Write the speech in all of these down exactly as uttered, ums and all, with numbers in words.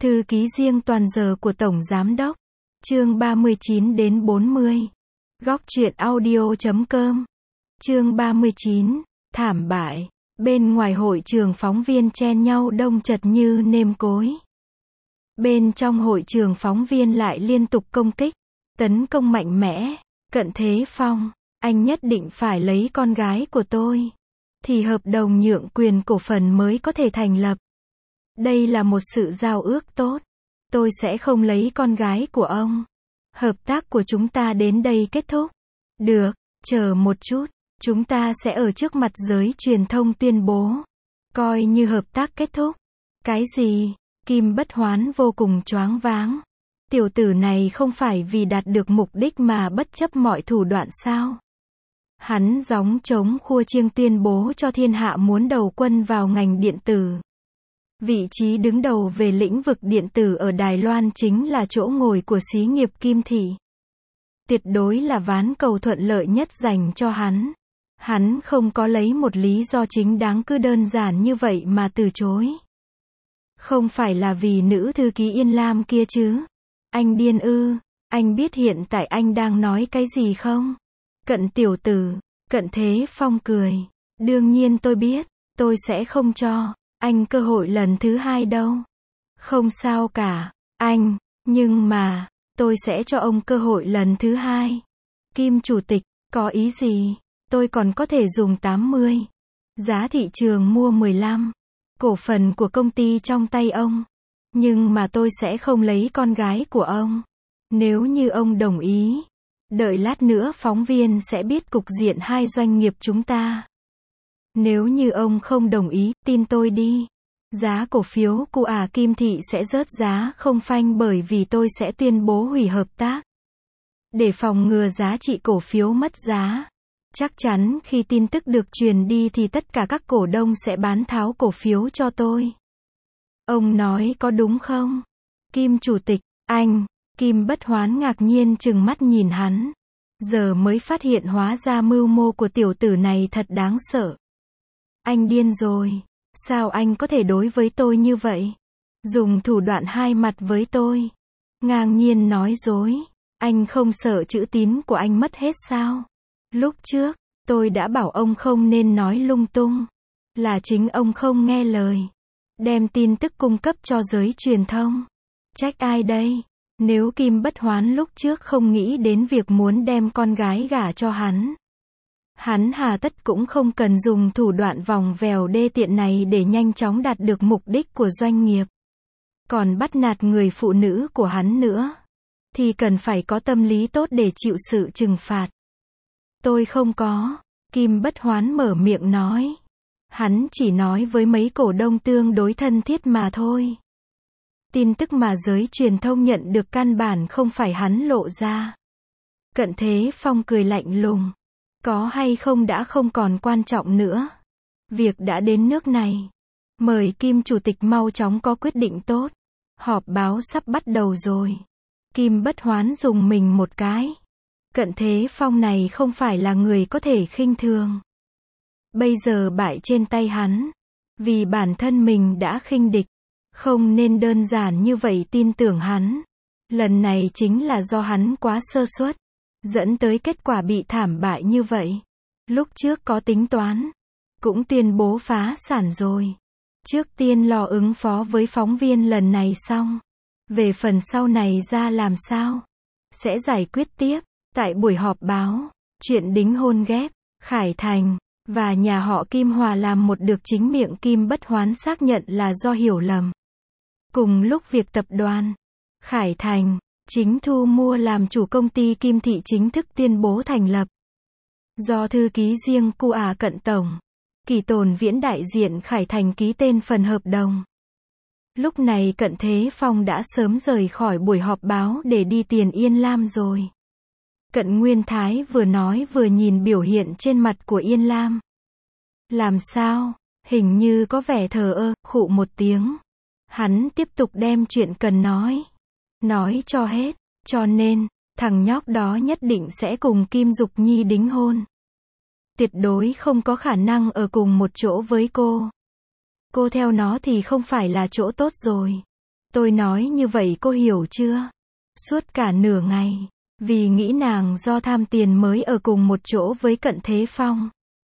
Thư ký riêng toàn giờ của Tổng Giám đốc. Chương ba mươi chín đến bốn mươi. Góc truyện audio chấm com. Chương ba mươi chín. Thảm bại. Bên ngoài hội trường phóng viên chen nhau đông chật như nêm cối. Bên trong hội trường phóng viên lại liên tục công kích, tấn công mạnh mẽ. Cận Thế Phong, anh nhất định phải lấy con gái của tôi, thì hợp đồng nhượng quyền cổ phần mới có thể thành lập. Đây là một sự giao ước tốt. Tôi sẽ không lấy con gái của ông. Hợp tác của chúng ta đến đây kết thúc. Được, chờ một chút, chúng ta sẽ ở trước mặt giới truyền thông tuyên bố. Coi như hợp tác kết thúc. Cái gì? Kim Bất Hoán vô cùng choáng váng. Tiểu tử này không phải vì đạt được mục đích mà bất chấp mọi thủ đoạn sao? Hắn gióng trống khua chiêng tuyên bố cho thiên hạ muốn đầu quân vào ngành điện tử. Vị trí đứng đầu về lĩnh vực điện tử ở Đài Loan chính là chỗ ngồi của xí nghiệp Kim Thị. Tuyệt đối là ván cầu thuận lợi nhất dành cho hắn. Hắn không có lấy một lý do chính đáng cứ đơn giản như vậy mà từ chối. Không phải là vì nữ thư ký Yên Lam kia chứ? Anh điên ư? Anh biết hiện tại anh đang nói cái gì không? Cận tiểu tử, Cận Thế Phong cười. Đương nhiên tôi biết, tôi sẽ không cho anh cơ hội lần thứ hai đâu. Không sao cả, anh, nhưng mà, tôi sẽ cho ông cơ hội lần thứ hai. Kim Chủ tịch, có ý gì? Tôi còn có thể dùng tám mươi. Giá thị trường mua mười lăm. Cổ phần của công ty trong tay ông. Nhưng mà tôi sẽ không lấy con gái của ông. Nếu như ông đồng ý, đợi lát nữa phóng viên sẽ biết cục diện hai doanh nghiệp chúng ta. Nếu như ông không đồng ý, tin tôi đi. Giá cổ phiếu của ả Kim Thị sẽ rớt giá không phanh bởi vì tôi sẽ tuyên bố hủy hợp tác. Để phòng ngừa giá trị cổ phiếu mất giá. Chắc chắn khi tin tức được truyền đi thì tất cả các cổ đông sẽ bán tháo cổ phiếu cho tôi. Ông nói có đúng không? Kim Chủ tịch, anh, Kim Bất Hoán ngạc nhiên trừng mắt nhìn hắn. Giờ mới phát hiện hóa ra mưu mô của tiểu tử này thật đáng sợ. Anh điên rồi. Sao anh có thể đối với tôi như vậy? Dùng thủ đoạn hai mặt với tôi. Ngang nhiên nói dối. Anh không sợ chữ tín của anh mất hết sao? Lúc trước, tôi đã bảo ông không nên nói lung tung. Là chính ông không nghe lời. Đem tin tức cung cấp cho giới truyền thông. Trách ai đây? Nếu Kim Bất Hoán lúc trước không nghĩ đến việc muốn đem con gái gả cho hắn, hắn hà tất cũng không cần dùng thủ đoạn vòng vèo đê tiện này để nhanh chóng đạt được mục đích của doanh nghiệp. Còn bắt nạt người phụ nữ của hắn nữa, thì cần phải có tâm lý tốt để chịu sự trừng phạt. Tôi không có. Kim Bất Hoán mở miệng nói. Hắn chỉ nói với mấy cổ đông tương đối thân thiết mà thôi. Tin tức mà giới truyền thông nhận được căn bản không phải hắn lộ ra. Cận Thế Phong cười lạnh lùng. Có hay không đã không còn quan trọng nữa. Việc đã đến nước này. Mời Kim Chủ tịch mau chóng có quyết định tốt. Họp báo sắp bắt đầu rồi. Kim Bất Hoán dùng mình một cái. Cận Thế Phong này không phải là người có thể khinh thường. Bây giờ bại trên tay hắn. Vì bản thân mình đã khinh địch. Không nên đơn giản như vậy tin tưởng hắn. Lần này chính là do hắn quá sơ suất. Dẫn tới kết quả bị thảm bại như vậy. Lúc trước có tính toán. Cũng tuyên bố phá sản rồi. Trước tiên lo ứng phó với phóng viên lần này xong. Về phần sau này ra làm sao? Sẽ giải quyết tiếp. Tại buổi họp báo. Chuyện đính hôn ghép. Khải Thành và nhà họ Kim Hòa làm một được chính miệng Kim Bất Hoán xác nhận là do hiểu lầm. Cùng lúc việc tập đoàn Khải Thành chính thu mua làm chủ công ty Kim Thị chính thức tuyên bố thành lập. Do thư ký riêng của ả Cận Tổng, Kỳ Tồn Viễn đại diện Khải Thành ký tên phần hợp đồng. Lúc này Cận Thế Phong đã sớm rời khỏi buổi họp báo để đi tiền Yên Lam rồi. Cận Nguyên Thái vừa nói vừa nhìn biểu hiện trên mặt của Yên Lam. Làm sao? Hình như có vẻ thờ ơ, khụ một tiếng. Hắn tiếp tục đem chuyện cần nói. Nói cho hết. Cho nên, thằng nhóc đó nhất định sẽ cùng Kim Dục Nhi đính hôn. Tuyệt đối không có khả năng ở cùng một chỗ với cô. Cô theo nó thì không phải là chỗ tốt rồi. Tôi nói như vậy cô hiểu chưa? Suốt cả nửa ngày, vì nghĩ nàng do tham tiền mới ở cùng một chỗ với Cận Thế Phong.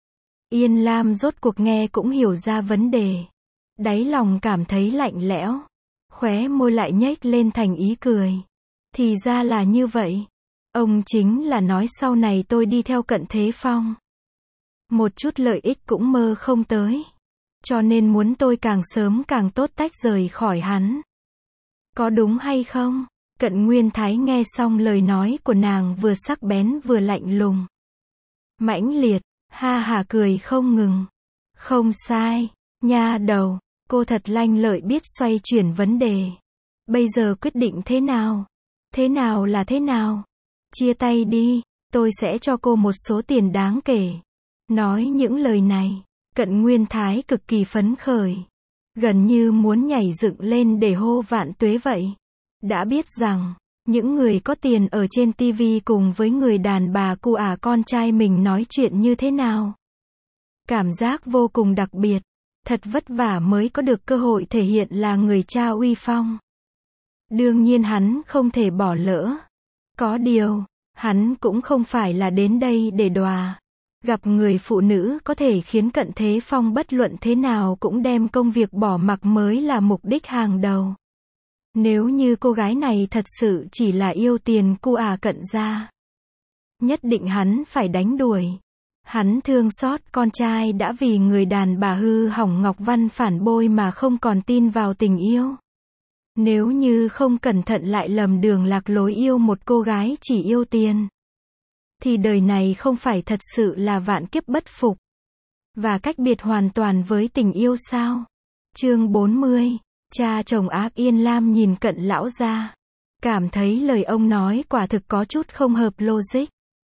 Yên Lam rốt cuộc nghe cũng hiểu ra vấn đề. Đáy lòng cảm thấy lạnh lẽo. Khóe môi lại nhếch lên thành ý cười. Thì ra là như vậy. Ông chính là nói sau này tôi đi theo Cận Thế Phong. Một chút lợi ích cũng mơ không tới. Cho nên muốn tôi càng sớm càng tốt tách rời khỏi hắn. Có đúng hay không? Cận Nguyên Thái nghe xong lời nói của nàng vừa sắc bén vừa lạnh lùng. Mãnh liệt, ha hà cười không ngừng. Không sai, nha đầu, cô thật lanh lợi biết xoay chuyển vấn đề. Bây giờ quyết định thế nào? Thế nào là thế nào? Chia tay đi, tôi sẽ cho cô một số tiền đáng kể. Nói những lời này, Cận Nguyên Thái cực kỳ phấn khởi. Gần như muốn nhảy dựng lên để hô vạn tuế vậy. Đã biết rằng, những người có tiền ở trên ti vi cùng với người đàn bà cu ả con trai mình nói chuyện như thế nào. Cảm giác vô cùng đặc biệt. Thật vất vả mới có được cơ hội thể hiện là người cha uy phong. Đương nhiên hắn không thể bỏ lỡ. Có điều, hắn cũng không phải là đến đây để đòa. Gặp người phụ nữ có thể khiến Cận Thế Phong bất luận thế nào cũng đem công việc bỏ mặc mới là mục đích hàng đầu. Nếu như cô gái này thật sự chỉ là yêu tiền cu à Cận gia, nhất định hắn phải đánh đuổi. Hắn thương xót con trai đã vì người đàn bà hư hỏng Ngọc Văn phản bội mà không còn tin vào tình yêu. Nếu như không cẩn thận lại lầm đường lạc lối yêu một cô gái chỉ yêu tiền, thì đời này không phải thật sự là vạn kiếp bất phục. Và cách biệt hoàn toàn với tình yêu sao? Chương bốn mươi. Cha chồng ác. Yên Lam nhìn Cận lão gia, cảm thấy lời ông nói quả thực có chút không hợp logic.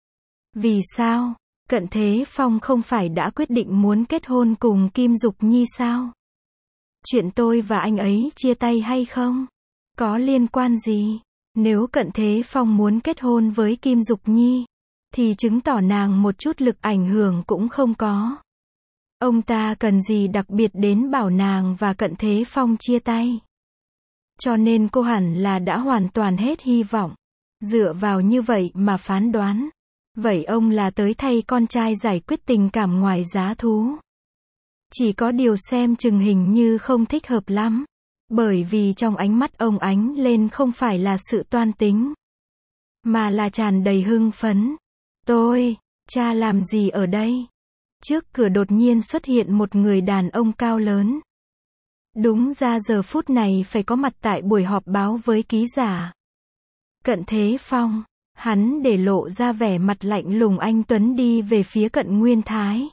Vì sao? Cận Thế Phong không phải đã quyết định muốn kết hôn cùng Kim Dục Nhi sao? Chuyện tôi và anh ấy chia tay hay không? Có liên quan gì? Nếu Cận Thế Phong muốn kết hôn với Kim Dục Nhi, thì chứng tỏ nàng một chút lực ảnh hưởng cũng không có. Ông ta cần gì đặc biệt đến bảo nàng và Cận Thế Phong chia tay? Cho nên cô hẳn là đã hoàn toàn hết hy vọng. Dựa vào như vậy mà phán đoán. Vậy ông là tới thay con trai giải quyết tình cảm ngoài giá thú. Chỉ có điều xem chừng hình như không thích hợp lắm. Bởi vì trong ánh mắt ông ánh lên không phải là sự toan tính, mà là tràn đầy hưng phấn. Tôi, cha làm gì ở đây? Trước cửa đột nhiên xuất hiện một người đàn ông cao lớn. Đúng ra giờ phút này phải có mặt tại buổi họp báo với ký giả. Cận Thế Phong, hắn để lộ ra vẻ mặt lạnh lùng anh tuấn đi về phía Cận Nguyên Thái.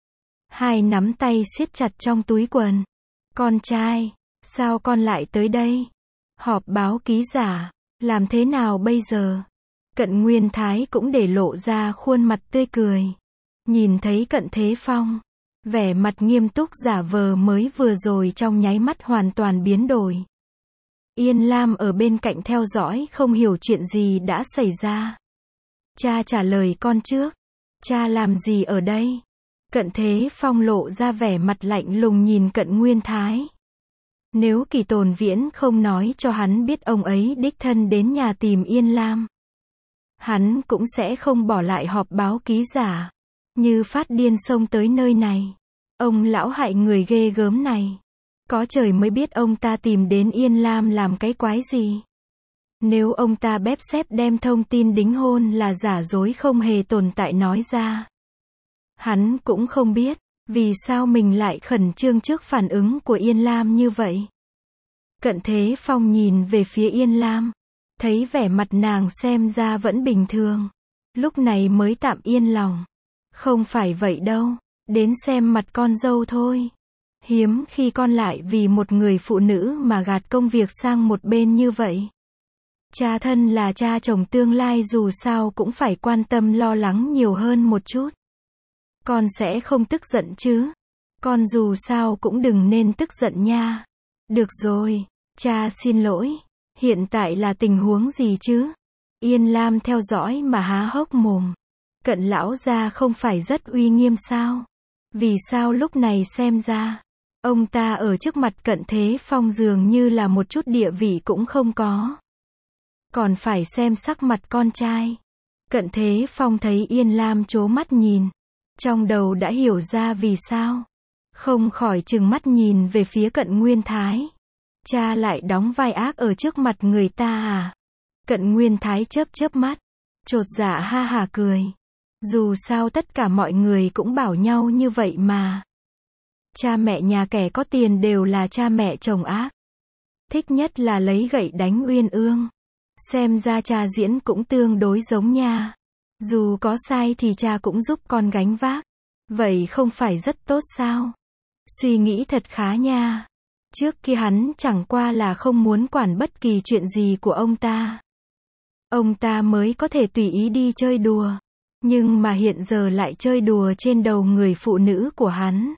Hai nắm tay siết chặt trong túi quần. Con trai, sao con lại tới đây? Họp báo ký giả, làm thế nào bây giờ? Cận Nguyên Thái cũng để lộ ra khuôn mặt tươi cười. Nhìn thấy Cận Thế Phong, vẻ mặt nghiêm túc giả vờ mới vừa rồi trong nháy mắt hoàn toàn biến đổi. Yên Lam ở bên cạnh theo dõi không hiểu chuyện gì đã xảy ra. Cha trả lời con trước. Cha làm gì ở đây? Cận Thế Phong lộ ra vẻ mặt lạnh lùng nhìn Cận Nguyên Thái. Nếu Kỳ Tồn Viễn không nói cho hắn biết ông ấy đích thân đến nhà tìm Yên Lam, hắn cũng sẽ không bỏ lại họp báo ký giả. Như phát điên xông tới nơi này. Ông lão hại người ghê gớm này. Có trời mới biết ông ta tìm đến Yên Lam làm cái quái gì. Nếu ông ta bép xép đem thông tin đính hôn là giả dối không hề tồn tại nói ra, hắn cũng không biết, vì sao mình lại khẩn trương trước phản ứng của Yên Lam như vậy. Cận Thế Phong nhìn về phía Yên Lam, thấy vẻ mặt nàng xem ra vẫn bình thường. Lúc này mới tạm yên lòng. Không phải vậy đâu, đến xem mặt con dâu thôi. Hiếm khi con lại vì một người phụ nữ mà gạt công việc sang một bên như vậy. Cha thân là cha chồng tương lai dù sao cũng phải quan tâm lo lắng nhiều hơn một chút. Con sẽ không tức giận chứ? Con dù sao cũng đừng nên tức giận nha. Được rồi, cha xin lỗi. Hiện tại là tình huống gì chứ? Yên Lam theo dõi mà há hốc mồm. Cận lão gia không phải rất uy nghiêm sao? Vì sao lúc này xem ra, Ông ta ở trước mặt Cận Thế Phong dường như là một chút địa vị cũng không có. Còn phải xem sắc mặt con trai. Cận Thế Phong thấy Yên Lam trố mắt nhìn. Trong đầu đã hiểu ra vì sao. Không khỏi trừng mắt nhìn về phía Cận Nguyên Thái. Cha lại đóng vai ác ở trước mặt người ta à? Cận Nguyên Thái chớp chớp mắt. Chột dạ ha hả cười. Dù sao tất cả mọi người cũng bảo nhau như vậy mà. Cha mẹ nhà kẻ có tiền đều là cha mẹ chồng ác. Thích nhất là lấy gậy đánh Uyên Ương. Xem ra cha diễn cũng tương đối giống nha. Dù có sai thì cha cũng giúp con gánh vác. Vậy không phải rất tốt sao? Suy nghĩ thật khá nha. Trước kia hắn chẳng qua là không muốn quản bất kỳ chuyện gì của ông ta. Ông ta mới có thể tùy ý đi chơi đùa. Nhưng mà hiện giờ lại chơi đùa trên đầu người phụ nữ của hắn.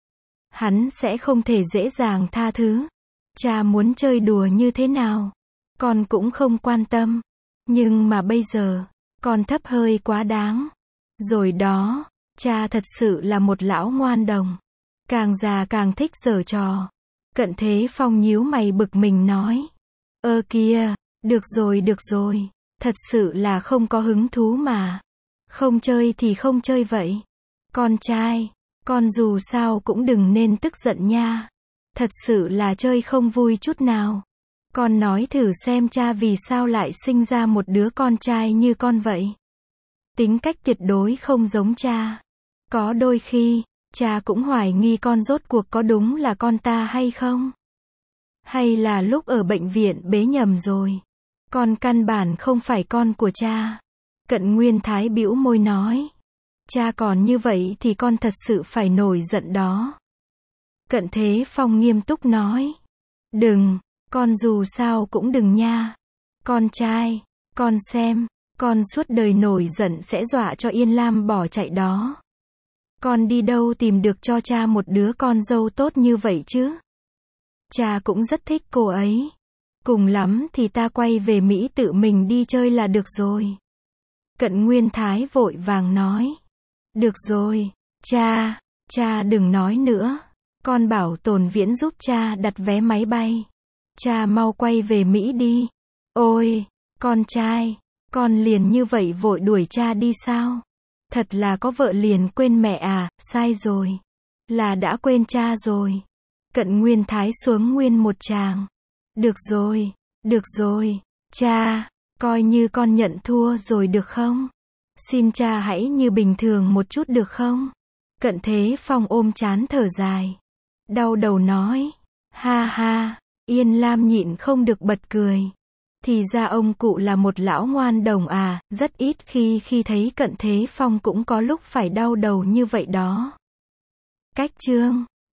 Hắn sẽ không thể dễ dàng tha thứ. Cha muốn chơi đùa như thế nào? Con cũng không quan tâm. Nhưng mà bây giờ, con thấp hơi quá đáng. Rồi đó, cha thật sự là một lão ngoan đồng. Càng già càng thích giở trò. Cận Thế Phong nhíu mày bực mình nói. Ơ kìa, được rồi được rồi. Thật sự là không có hứng thú mà. Không chơi thì không chơi vậy. Con trai, con dù sao cũng đừng nên tức giận nha. Thật sự là chơi không vui chút nào. Con nói thử xem cha vì sao lại sinh ra một đứa con trai như con vậy. Tính cách tuyệt đối không giống cha. Có đôi khi, cha cũng hoài nghi con rốt cuộc có đúng là con ta hay không? Hay là lúc ở bệnh viện bế nhầm rồi? Con căn bản không phải con của cha. Cận Nguyên Thái bĩu môi nói. Cha còn như vậy thì con thật sự phải nổi giận đó. Cận Thế Phong nghiêm túc nói. Đừng, con dù sao cũng đừng nha. Con trai, con xem, con suốt đời nổi giận sẽ dọa cho Yên Lam bỏ chạy đó. Con đi đâu tìm được cho cha một đứa con dâu tốt như vậy chứ? Cha cũng rất thích cô ấy. Cùng lắm thì ta quay về Mỹ tự mình đi chơi là được rồi. Cận Nguyên Thái vội vàng nói. Được rồi, cha, cha đừng nói nữa. Con bảo Tồn Viễn giúp cha đặt vé máy bay. Cha mau quay về Mỹ đi. Ôi, con trai, con liền như vậy vội đuổi cha đi sao? Thật là có vợ liền quên mẹ à, sai rồi. Là đã quên cha rồi. Cận Nguyên Thái xuống nguyên một tràng. Được rồi, được rồi, cha, coi như con nhận thua rồi được không? Xin cha hãy như bình thường một chút được không? Cận Thế Phong ôm trán thở dài. Đau đầu nói. Ha ha, Yên Lam nhịn không được bật cười. Thì ra ông cụ là một lão ngoan đồng à, rất ít khi khi thấy Cận Thế Phong cũng có lúc phải đau đầu như vậy đó. Cách chương